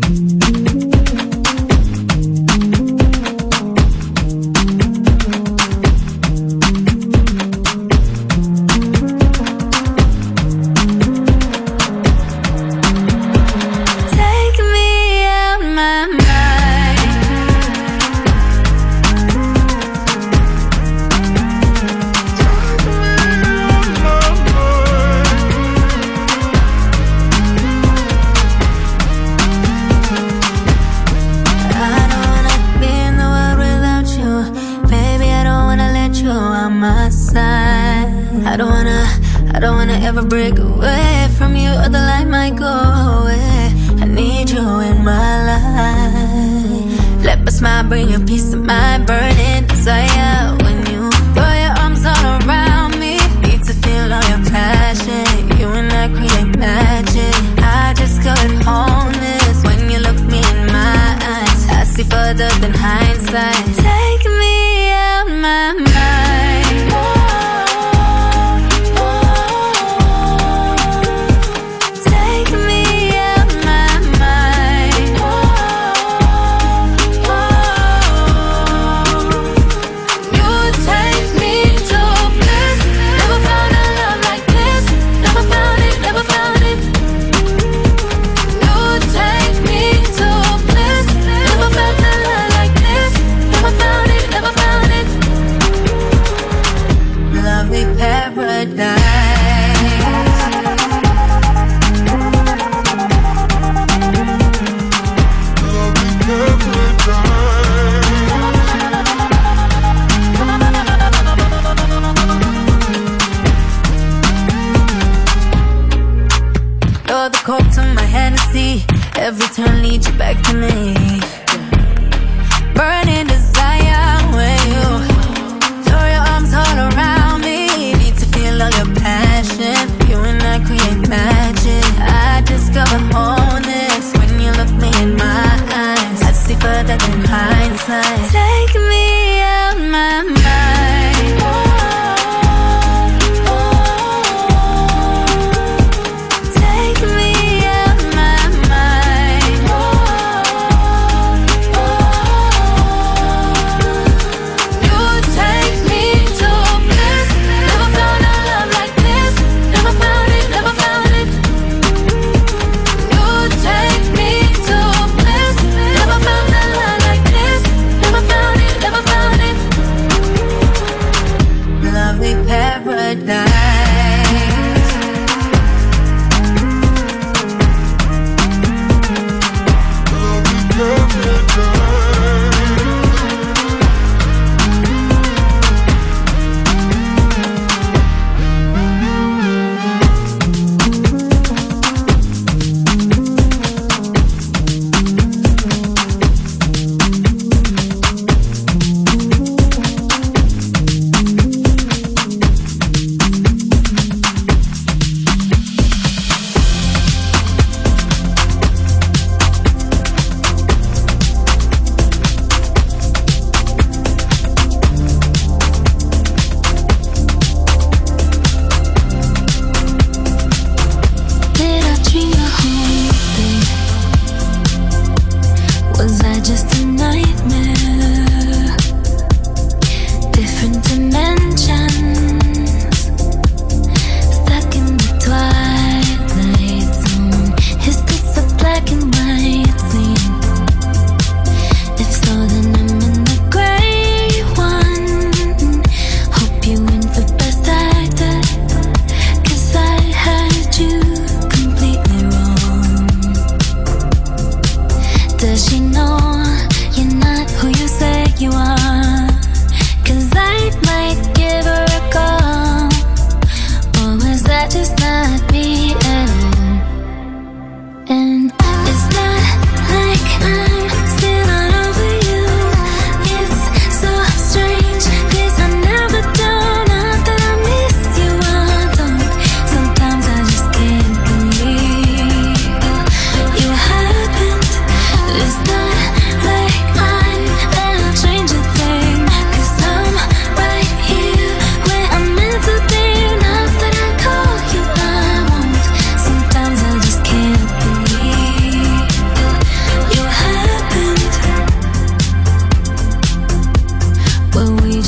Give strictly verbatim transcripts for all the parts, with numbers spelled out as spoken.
I don't wanna, I don't wanna ever break away from you, or the light might go away. I need you in my life. Let my smile bring you peace of mind, burning desire. When you throw your arms all around me, need to feel all your passion. You and I create magic. I just couldn't own this. When you look me in my eyes, I see further than hindsight. Take me out my mind. The coke to my Hennessy, every turn leads you back to me. Burning desire when you throw your arms all around me. Need to feel all your passion. You and I create magic. I discover wholeness when you look me in my eyes. I see further than hindsight. Take me out my mind.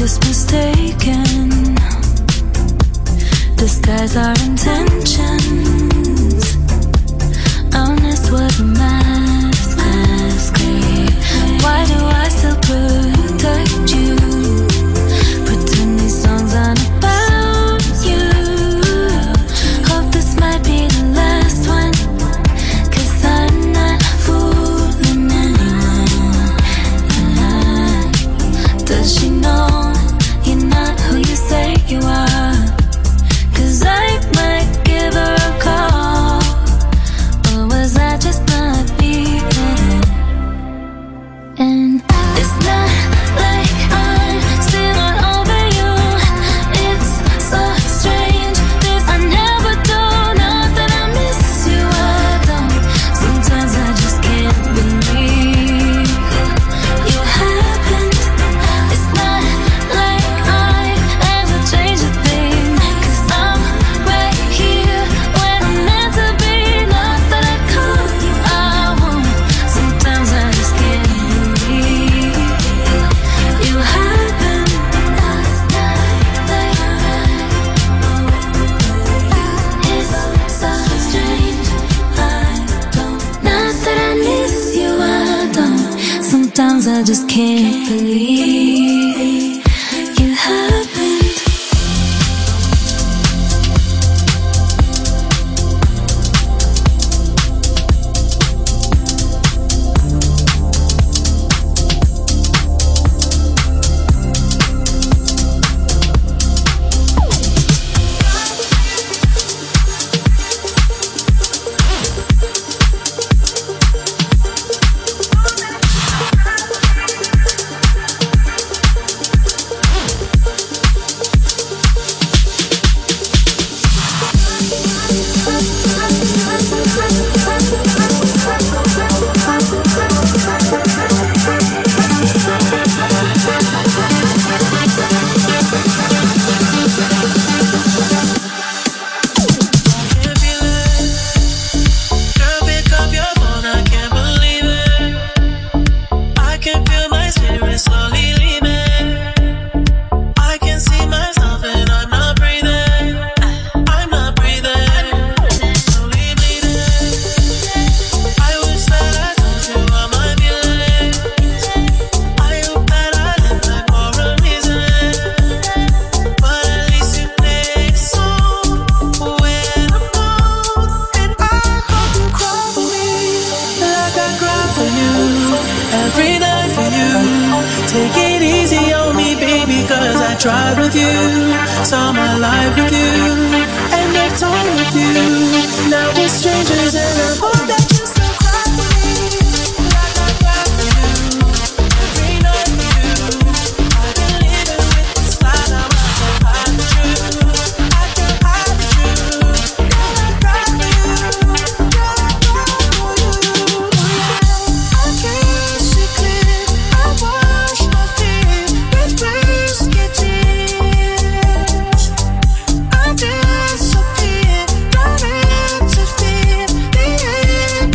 just mistaken. Disguise our intentions. Honest was a mask. Why do I still protect you? Pretend these songs aren't about you. Hope this might be the last one, 'cause I'm not fooling anyone. Does she know you're not who you say you are? 'Cause I might give her a call. Or was I just not being? And it's not like I'm still not over you. It's so strange, this I never do. Not that I miss you, I don't. Sometimes I just can't believe you happened. It's not like I ever changed a thing, 'cause I'm right here when I'm meant to be. Not that I could, I won't. Sometimes I just can't believe you happened. It's so strange, I don't. Not that I miss you, I don't. Sometimes I just can't believe you happened. Every night for you. Take it easy on me, baby, 'cause I tried with you. Saw my life with you, and I've torn with you. Now we're strangers, and I hope that you still cry for me, like I cry for you. Every night for you. I've been living with this lie, now I can't hide the truth. I can't hide the truth. Girl, I cry for you. Girl, I cry for you. I can't see clear. I wash my fear with risky tears. I disappear, don't interfere. The end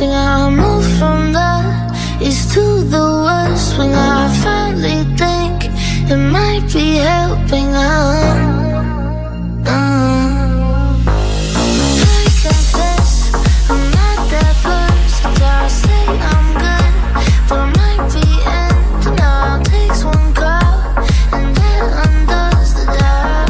think I moved from the east to the west when I finally think it might be helping out. Uh, I confess I'm not that versatile. Say I'm good, but I might be ending now. Takes one call and that undoes the doubt.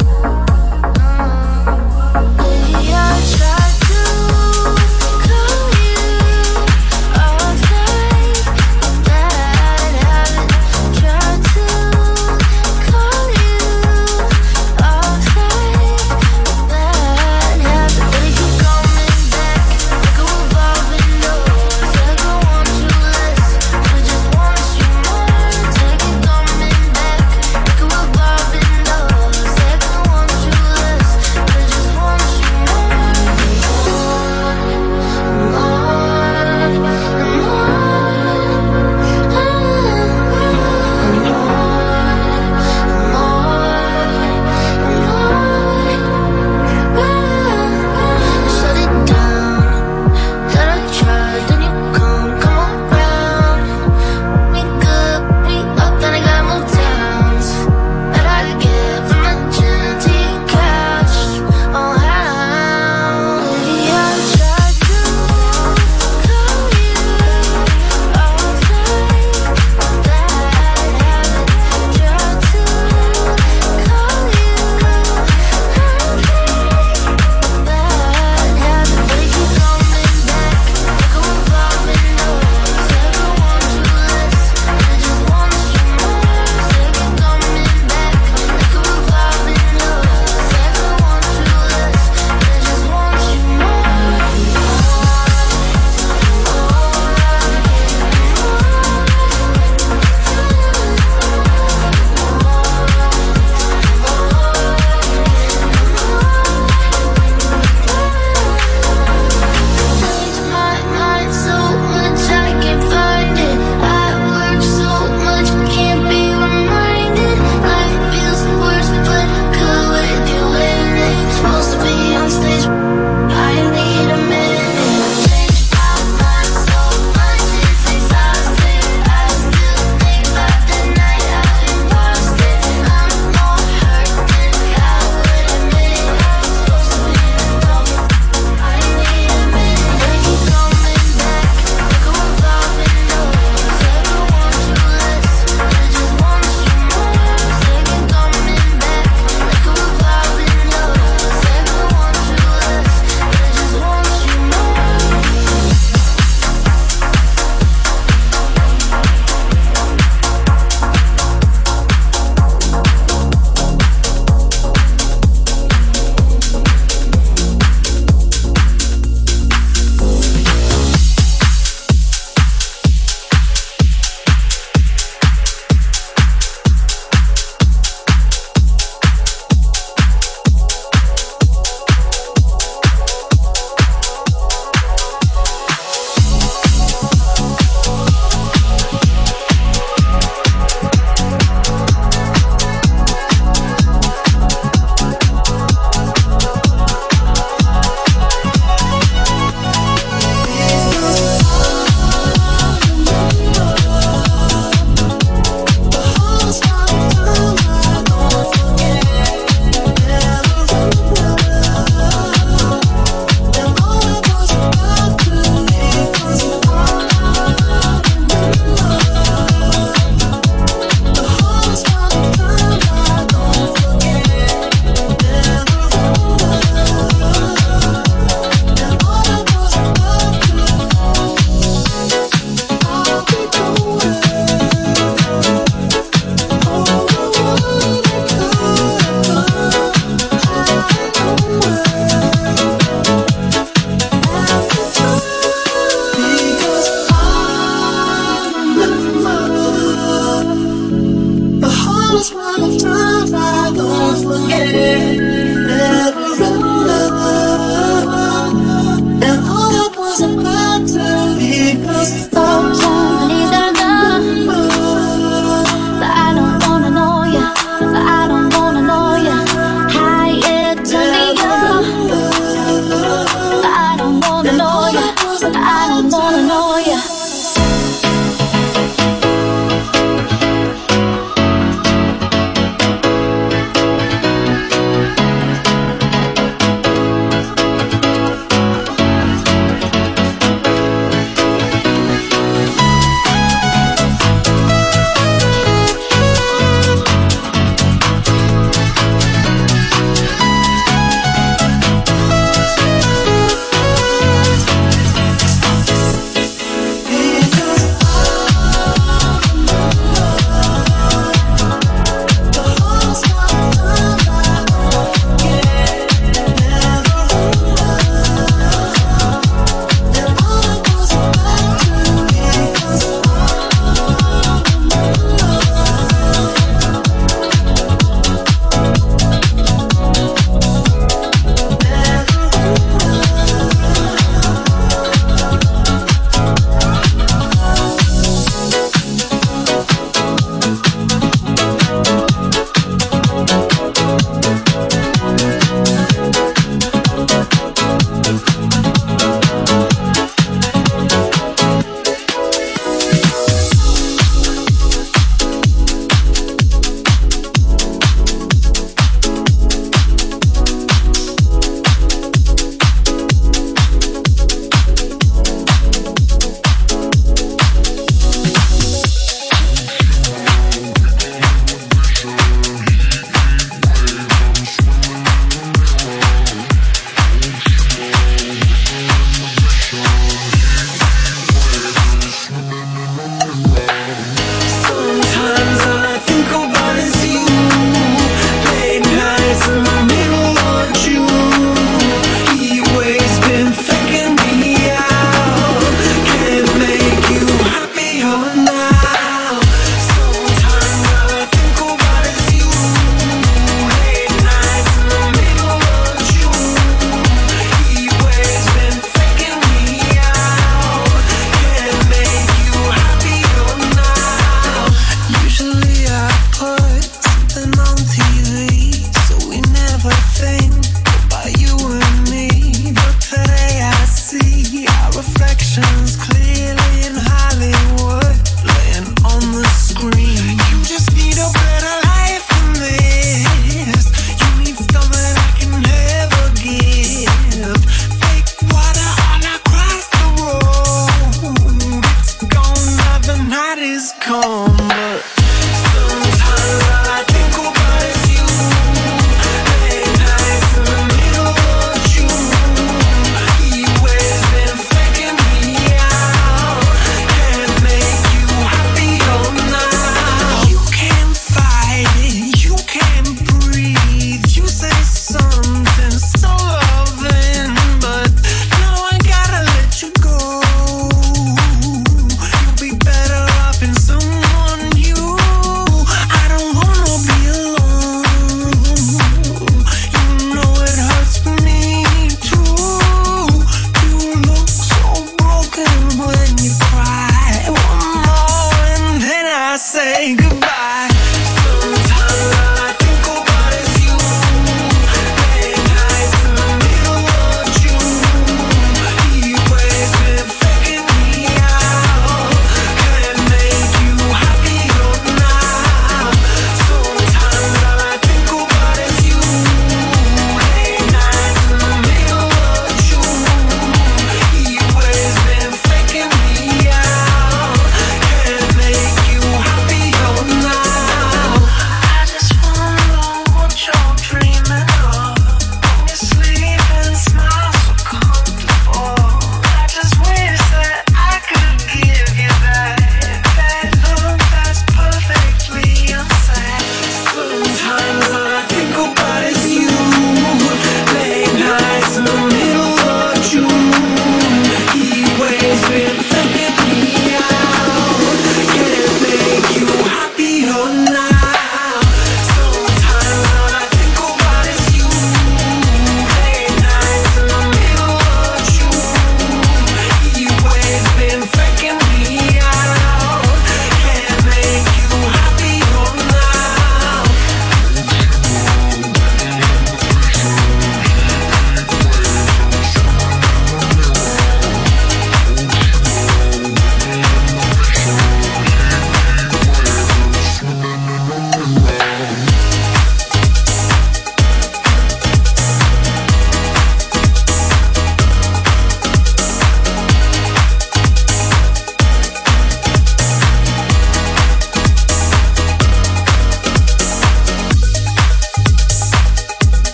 Uh, maybe I tried to call you off night, but bad habit. Tried to call you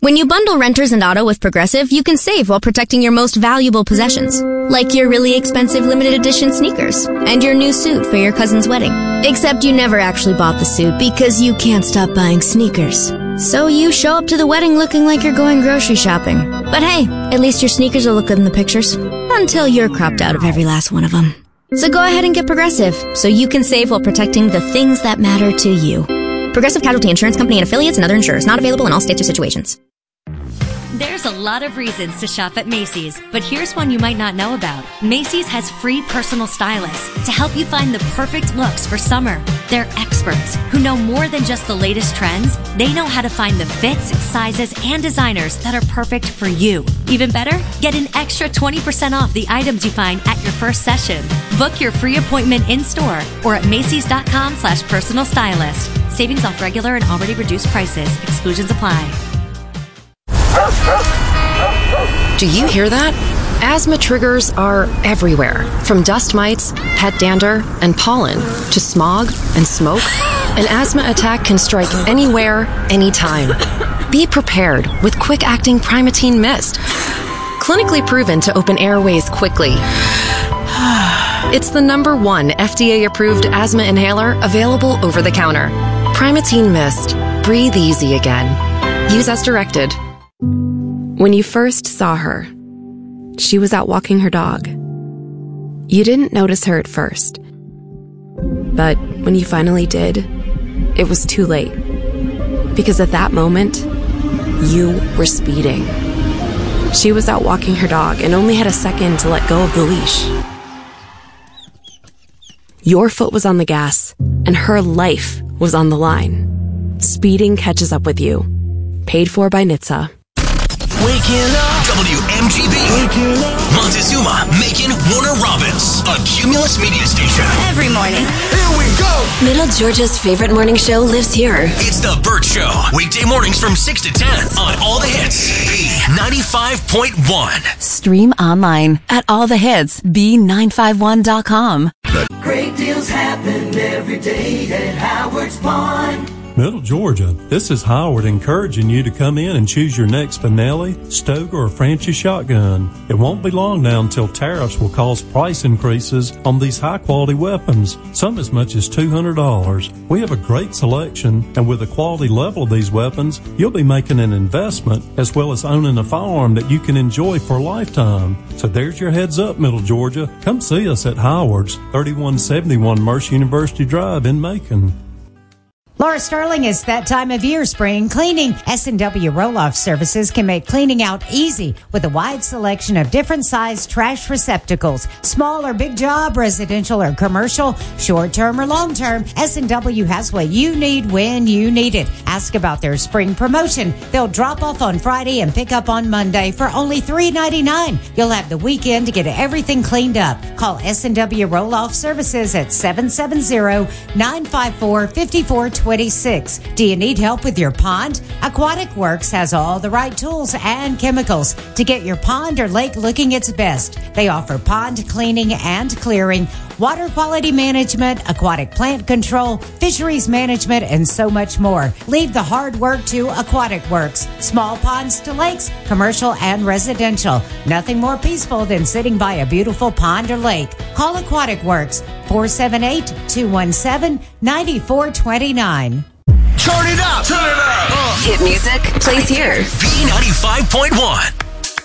When you bundle renters and auto with Progressive, you can save while protecting your most valuable possessions, like your really expensive limited edition sneakers and your new suit for your cousin's wedding. Except you never actually bought the suit because you can't stop buying sneakers. So you show up to the wedding looking like you're going grocery shopping. But hey, at least your sneakers will look good in the pictures, until you're cropped out of every last one of them. So go ahead and get Progressive, so you can save while protecting the things that matter to you. Progressive Casualty Insurance Company and affiliates and other insurers. Not available in all states or situations. There's a lot of reasons to shop at Macy's, but here's one you might not know about. Macy's has free personal stylists to help you find the perfect looks for summer. They're experts who know more than just the latest trends. They know how to find the fits, sizes, and designers that are perfect for you. Even better, get an extra twenty percent off the items you find at your first session. Book your free appointment in-store or at Macy's.com slash personal stylist. Savings off regular and already reduced prices. Exclusions apply. Do you hear that? Asthma triggers are everywhere, from dust mites, pet dander, and pollen, to smog and smoke. An asthma attack can strike anywhere, anytime. Be prepared with quick-acting Primatene Mist. Clinically proven to open airways quickly. It's the number one F D A-approved asthma inhaler available over the counter. Primatene Mist. Breathe easy again. Use as directed. When you first saw her, she was out walking her dog. You didn't notice her at first. But when you finally did, it was too late. Because at that moment, you were speeding. She was out walking her dog and only had a second to let go of the leash. Your foot was on the gas, and her life was on the line. Speeding catches up with you. Paid for by N H T S A. Waking up. W M G B. Waking up. Montezuma, Macon, Warner Robins. A Cumulus media station. Every morning. Here we go. Middle Georgia's favorite morning show lives here. It's The Burt Show. Weekday mornings from six to ten on All the Hits. B ninety-five point one. Stream online at all the hits b nine five one dot com. Great deals happen every day at Howard's Pond. Middle Georgia, this is Howard encouraging you to come in and choose your next Benelli, Stoker, or Franchise shotgun. It won't be long now until tariffs will cause price increases on these high-quality weapons, some as much as two hundred dollars. We have a great selection, and with the quality level of these weapons, you'll be making an investment as well as owning a firearm that you can enjoy for a lifetime. So there's your heads up, Middle Georgia. Come see us at Howard's, thirty-one seventy-one Mercer University Drive in Macon. Laura Sterling, it's that time of year, spring cleaning. S and W Roll-Off Services can make cleaning out easy with a wide selection of different sized trash receptacles. Small or big job, residential or commercial, short-term or long-term, S and W has what you need when you need it. Ask about their spring promotion. They'll drop off on Friday and pick up on Monday for only three ninety-nine. You'll have the weekend to get everything cleaned up. Call S and W Roll-Off Services at seven seven zero, nine five four, five four two six. Do you need help with your pond? Aquatic Works has all the right tools and chemicals to get your pond or lake looking its best. They offer pond cleaning and clearing, water quality management, aquatic plant control, fisheries management, and so much more. Leave the hard work to Aquatic Works. Small ponds to lakes, commercial and residential. Nothing more peaceful than sitting by a beautiful pond or lake. Call Aquatic Works, four seven eight, two one seven, nine four two nine. Turn it up. Turn it up. Uh. Hit music plays here. B ninety-five point one.